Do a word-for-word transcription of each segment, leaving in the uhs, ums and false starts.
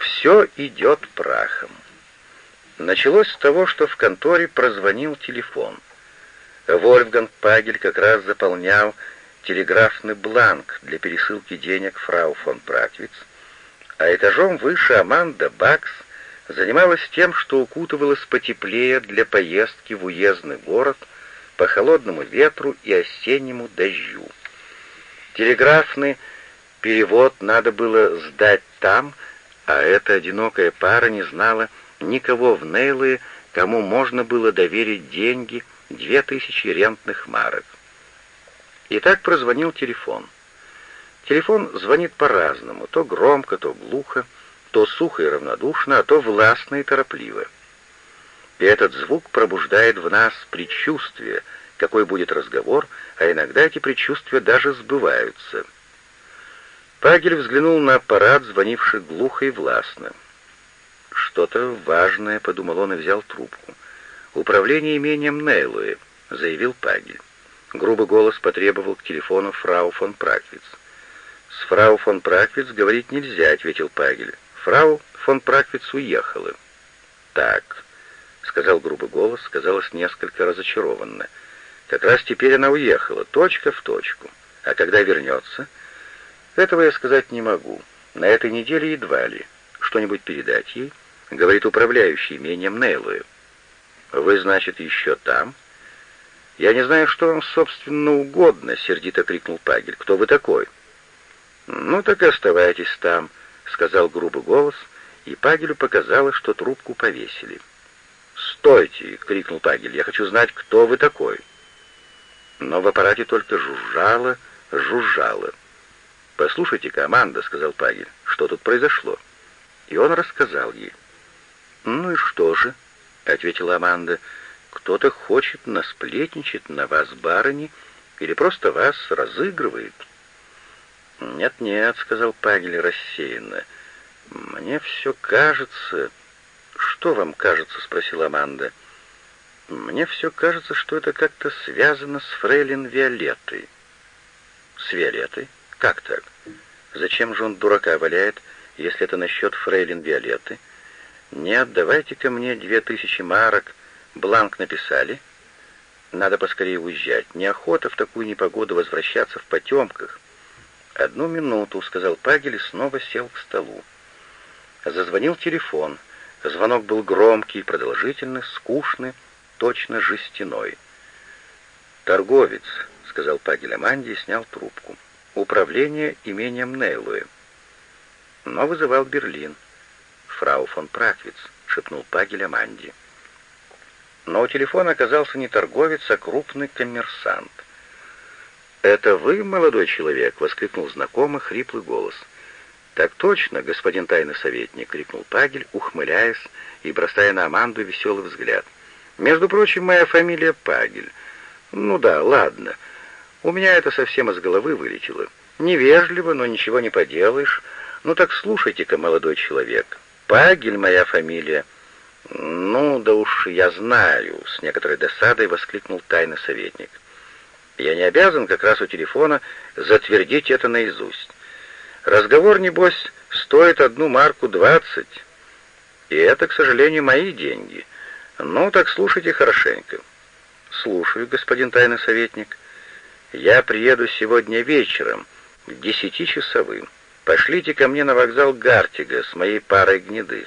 все идет прахом. Началось с того, что в конторе прозвонил телефон. Вольфганг Пагель как раз заполнял телеграфный бланк для пересылки денег фрау фон Практвиц, а этажом выше Аманда Бакс занималась тем, что укутывалась потеплее для поездки в уездный город по холодному ветру и осеннему дождю. Телеграфный перевод надо было сдать там, а эта одинокая пара не знала никого в Нейлое, кому можно было доверить деньги, две тысячи рентных марок. И так прозвонил телефон. Телефон звонит по-разному, то громко, то глухо, то сухо и равнодушно, а то властно и торопливо. И этот звук пробуждает в нас предчувствие, какой будет разговор, а иногда эти предчувствия даже сбываются. Пагель взглянул на аппарат, звонивший глухо и властно. «Что-то важное», — подумал он и взял трубку. «Управление имением Нейлое», — заявил Пагель. Грубый голос потребовал к телефону фрау фон Практвиц. «С фрау фон Практвиц говорить нельзя», — ответил Пагель. «Фрау фон Практвиц уехала». «Так», — сказал грубый голос, казалось, несколько разочарованно. «Как раз теперь она уехала, точка в точку. А когда вернется?» «Этого я сказать не могу. На этой неделе едва ли. Что-нибудь передать ей?» — говорит управляющий имением Нейлое. «Вы, значит, еще там?» «Я не знаю, что вам, собственно, угодно», — сердито крикнул Пагель. «Кто вы такой?» «Ну, так и оставайтесь там», — сказал грубый голос, и Пагелю показалось, что трубку повесили. «Стойте!» — крикнул Пагель. «Я хочу знать, кто вы такой». Но в аппарате только жужжало, жужжало. «Послушайте-ка, Аманда», — сказал Пагель, — «что тут произошло?» И он рассказал ей. «Ну и что же?» — ответила Аманда. «Кто-то хочет насплетничать на вас, барыни, или просто вас разыгрывает». «Нет-нет», — сказал Пагель рассеянно. «Мне все кажется...» «Что вам кажется?» — спросила Аманда. «Мне все кажется, что это как-то связано с фрейлин Виолеттой». «С Виолеттой? Как так? Зачем же он дурака валяет, если это насчет фрейлин Виолетты? Нет, давайте-ка мне две тысячи марок. Бланк написали. Надо поскорее уезжать. Неохота в такую непогоду возвращаться в потемках». «Одну минуту», — сказал Пагель и снова сел к столу. Зазвонил телефон. Звонок был громкий, продолжительный, скучный, точно жестяной. «Торговец», — сказал Пагель Аманде и снял трубку. «Управление имением Нейлое». Но вызывал Берлин. «Фрау фон Практвиц», — шепнул Пагель Аманде. Но у телефона оказался не торговец, а крупный коммерсант. «Это вы, молодой человек?» — воскликнул знакомый хриплый голос. «Так точно, господин тайный советник!» — крикнул Пагель, ухмыляясь и бросая на Аманду веселый взгляд. «Между прочим, моя фамилия Пагель. Ну да, ладно. У меня это совсем из головы вылетело. Невежливо, но ничего не поделаешь. Ну так слушайте-ка, молодой человек. Пагель моя фамилия». «Ну да уж я знаю!» — с некоторой досадой воскликнул тайный советник. «Я не обязан как раз у телефона затвердить это наизусть. Разговор, небось, стоит одну марку двадцать, и это, к сожалению, мои деньги. Ну, так слушайте хорошенько». «Слушаю, господин тайный советник. Я приеду сегодня вечером, к десяти часовым. Пошлите ко мне на вокзал Гартига с моей парой гнедых».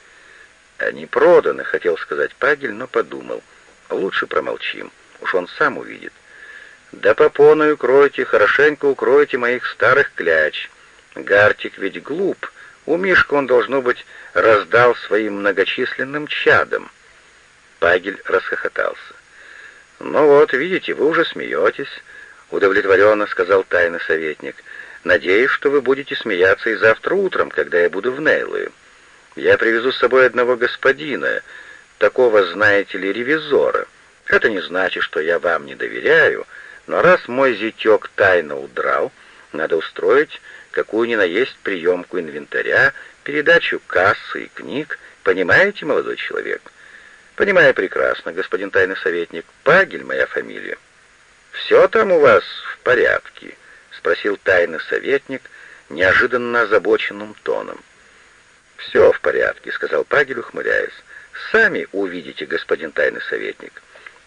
«Они проданы», — хотел сказать Пагель, но подумал. «Лучше промолчим, уж он сам увидит». «Да попоной укройте, хорошенько укройте моих старых кляч. Гартик ведь глуп, у Мишка он, должно быть, раздал своим многочисленным чадам». Пагель расхохотался. «Ну вот, видите, вы уже смеетесь», — удовлетворенно сказал тайный советник. «Надеюсь, что вы будете смеяться и завтра утром, когда я буду в Нейлое. Я привезу с собой одного господина, такого, знаете ли, ревизора. Это не значит, что я вам не доверяю, но раз мой зятек тайно удрал, надо устроить какую ни на есть приемку инвентаря, передачу кассы и книг. Понимаете, молодой человек?» «Понимаю прекрасно, господин тайный советник. Пагель моя фамилия». «Все там у вас в порядке?» — спросил тайный советник неожиданно озабоченным тоном. «Все в порядке», — сказал Пагель, ухмыляясь. «Сами увидите, господин тайный советник».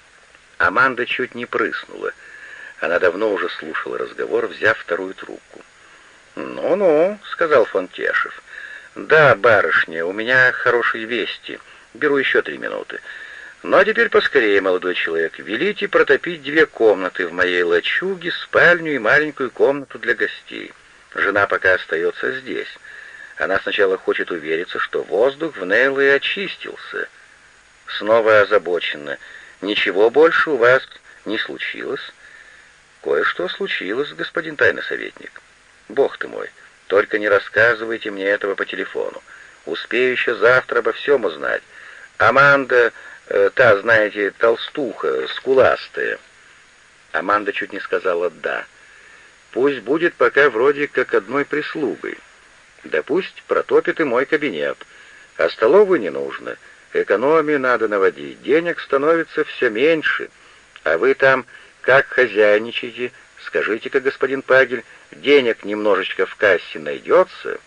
Аманда чуть не прыснула. Она давно уже слушала разговор, взяв вторую трубку. «Ну-ну», — сказал фон Тешев. «Да, барышня, у меня хорошие вести. Беру еще три минуты. Ну а теперь поскорее, молодой человек, велите протопить две комнаты в моей лачуге, спальню и маленькую комнату для гостей. Жена пока остается здесь. Она сначала хочет увериться, что воздух в Нейле очистился. Снова озабочена. Ничего больше у вас не случилось?» «Кое-что случилось, господин тайный советник. Бог ты мой, только не рассказывайте мне этого по телефону. Успею еще завтра обо всем узнать. Аманда, э, та, знаете, толстуха, скуластая». Аманда чуть не сказала «да». «Пусть будет пока вроде как одной прислугой. Да пусть протопит и мой кабинет. А столовую не нужно. Экономию надо наводить. Денег становится все меньше. А вы там как хозяйничаете? Скажите-ка, господин Пагель, денег немножечко в кассе найдется?»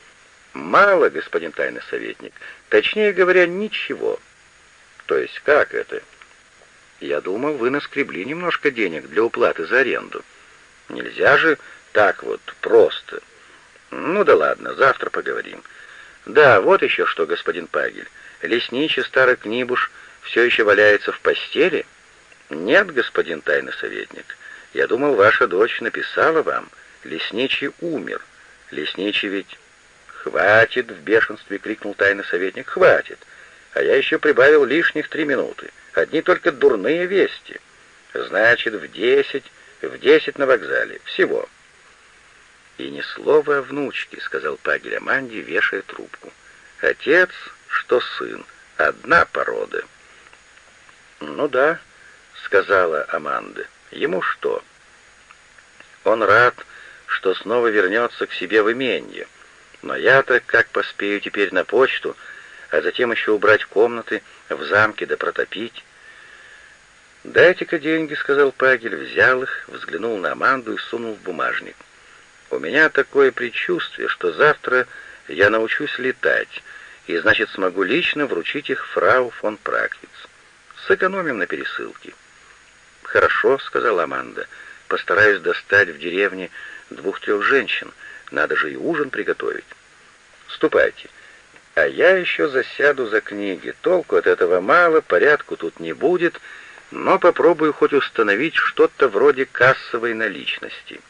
«Мало, господин тайный советник. Точнее говоря, ничего». «То есть как это?» «Я думал, вы наскребли немножко денег для уплаты за аренду. Нельзя же так вот просто. Ну да ладно, завтра поговорим. Да, вот еще что, господин Пагель. Лесничий старый Книбуш все еще валяется в постели?» «Нет, господин тайный советник. Я думал, ваша дочь написала вам. Лесничий умер. Лесничий ведь...» «Хватит!» — в бешенстве крикнул тайный советник. «Хватит! А я еще прибавил лишних три минуты. Одни только дурные вести. Значит, в десять, в десять на вокзале. Всего». «И ни слова о внучке», — сказал Пагель Аманде, вешая трубку. «Отец, что сын, одна порода». «Ну да», — сказала Аманда. «Ему что? Он рад, что снова вернется к себе в именье. Но я-то как поспею теперь на почту, а затем еще убрать комнаты в замке да протопить?» «Дайте-ка деньги», — сказал Пагель, взял их, взглянул на Аманду и сунул в бумажник. «У меня такое предчувствие, что завтра я научусь летать, и, значит, смогу лично вручить их фрау фон Праквиц. Сэкономим на пересылке». «Хорошо», — сказала Аманда, — «постараюсь достать в деревне двух-трех женщин, надо же и ужин приготовить. Ступайте, а я еще засяду за книги, толку от этого мало, порядку тут не будет, но попробую хоть установить что-то вроде кассовой наличности».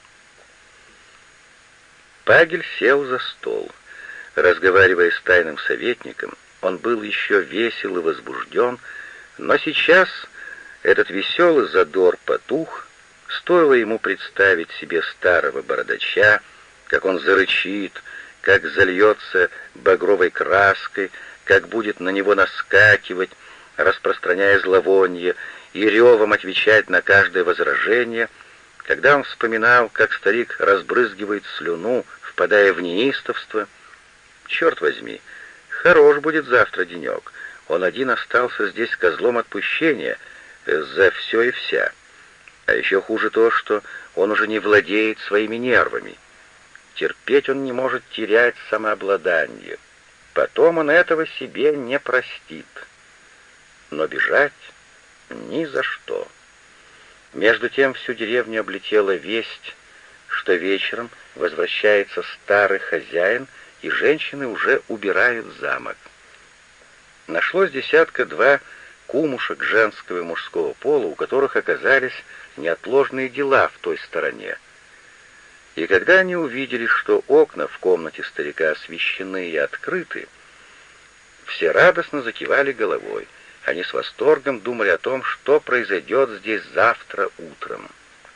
Пагель сел за стол. Разговаривая с тайным советником, он был еще весел и возбужден, но сейчас этот веселый задор потух, стоило ему представить себе старого бородача, как он зарычит, как зальется багровой краской, как будет на него наскакивать, распространяя зловонье, и ревом отвечать на каждое возражение, когда он вспоминал, как старик разбрызгивает слюну, впадая в неистовство. Черт возьми, хорош будет завтра денек. Он один остался здесь козлом отпущения за все и вся. А еще хуже то, что он уже не владеет своими нервами. Терпеть он не может терять самообладание. Потом он этого себе не простит. Но бежать ни за что. Между тем всю деревню облетела весть, что вечером возвращается старый хозяин, и женщины уже убирают замок. Нашлось десятка-два кумушек женского и мужского пола, у которых оказались неотложные дела в той стороне. И когда они увидели, что окна в комнате старика освещены и открыты, все радостно закивали головой. Они с восторгом думали о том, что произойдет здесь завтра утром.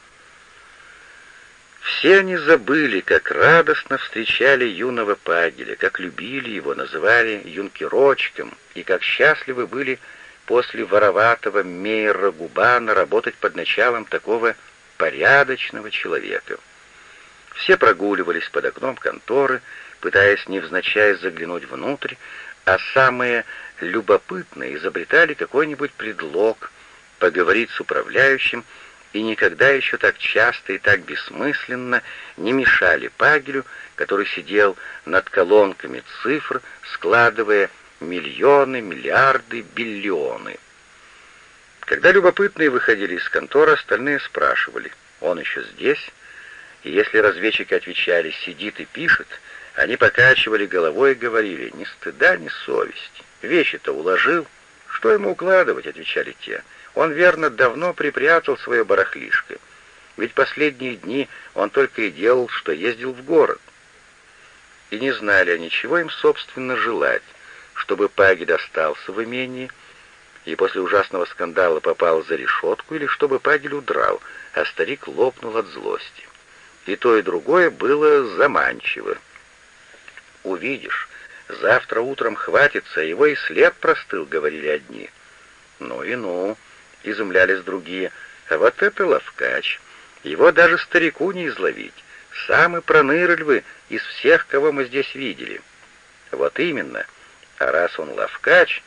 Все они забыли, как радостно встречали юного Пагеля, как любили его, называли юнкерочком, и как счастливы были после вороватого Мейера Губана работать под началом такого порядочного человека. Все прогуливались под окном конторы, пытаясь невзначай заглянуть внутрь, а самые любопытные изобретали какой-нибудь предлог поговорить с управляющим и никогда еще так часто и так бессмысленно не мешали Пагелю, который сидел над колонками цифр, складывая миллионы, миллиарды, биллионы. Когда любопытные выходили из конторы, остальные спрашивали: «Он еще здесь?» И если разведчики отвечали: «Сидит и пишет», они покачивали головой и говорили: «Ни стыда, ни совести. Вещи-то уложил». «Что ему укладывать?» — отвечали те. «Он, верно, давно припрятал свое барахлишко. Ведь последние дни он только и делал, что ездил в город». И не знали они, чего им, собственно, желать: чтобы Пагель остался в имении и после ужасного скандала попал за решетку, или чтобы Пагель удрал, а старик лопнул от злости. И то, и другое было заманчиво. «Увидишь, завтра утром хватится, его и след простыл», — говорили одни. «Ну и ну», — изумлялись другие, — «а вот это ловкач, его даже старику не изловить, самый пронырливый из всех, кого мы здесь видели». «Вот именно, а раз он ловкач,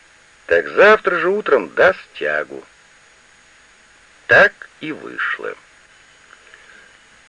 так завтра же утром даст тягу». Так и вышло.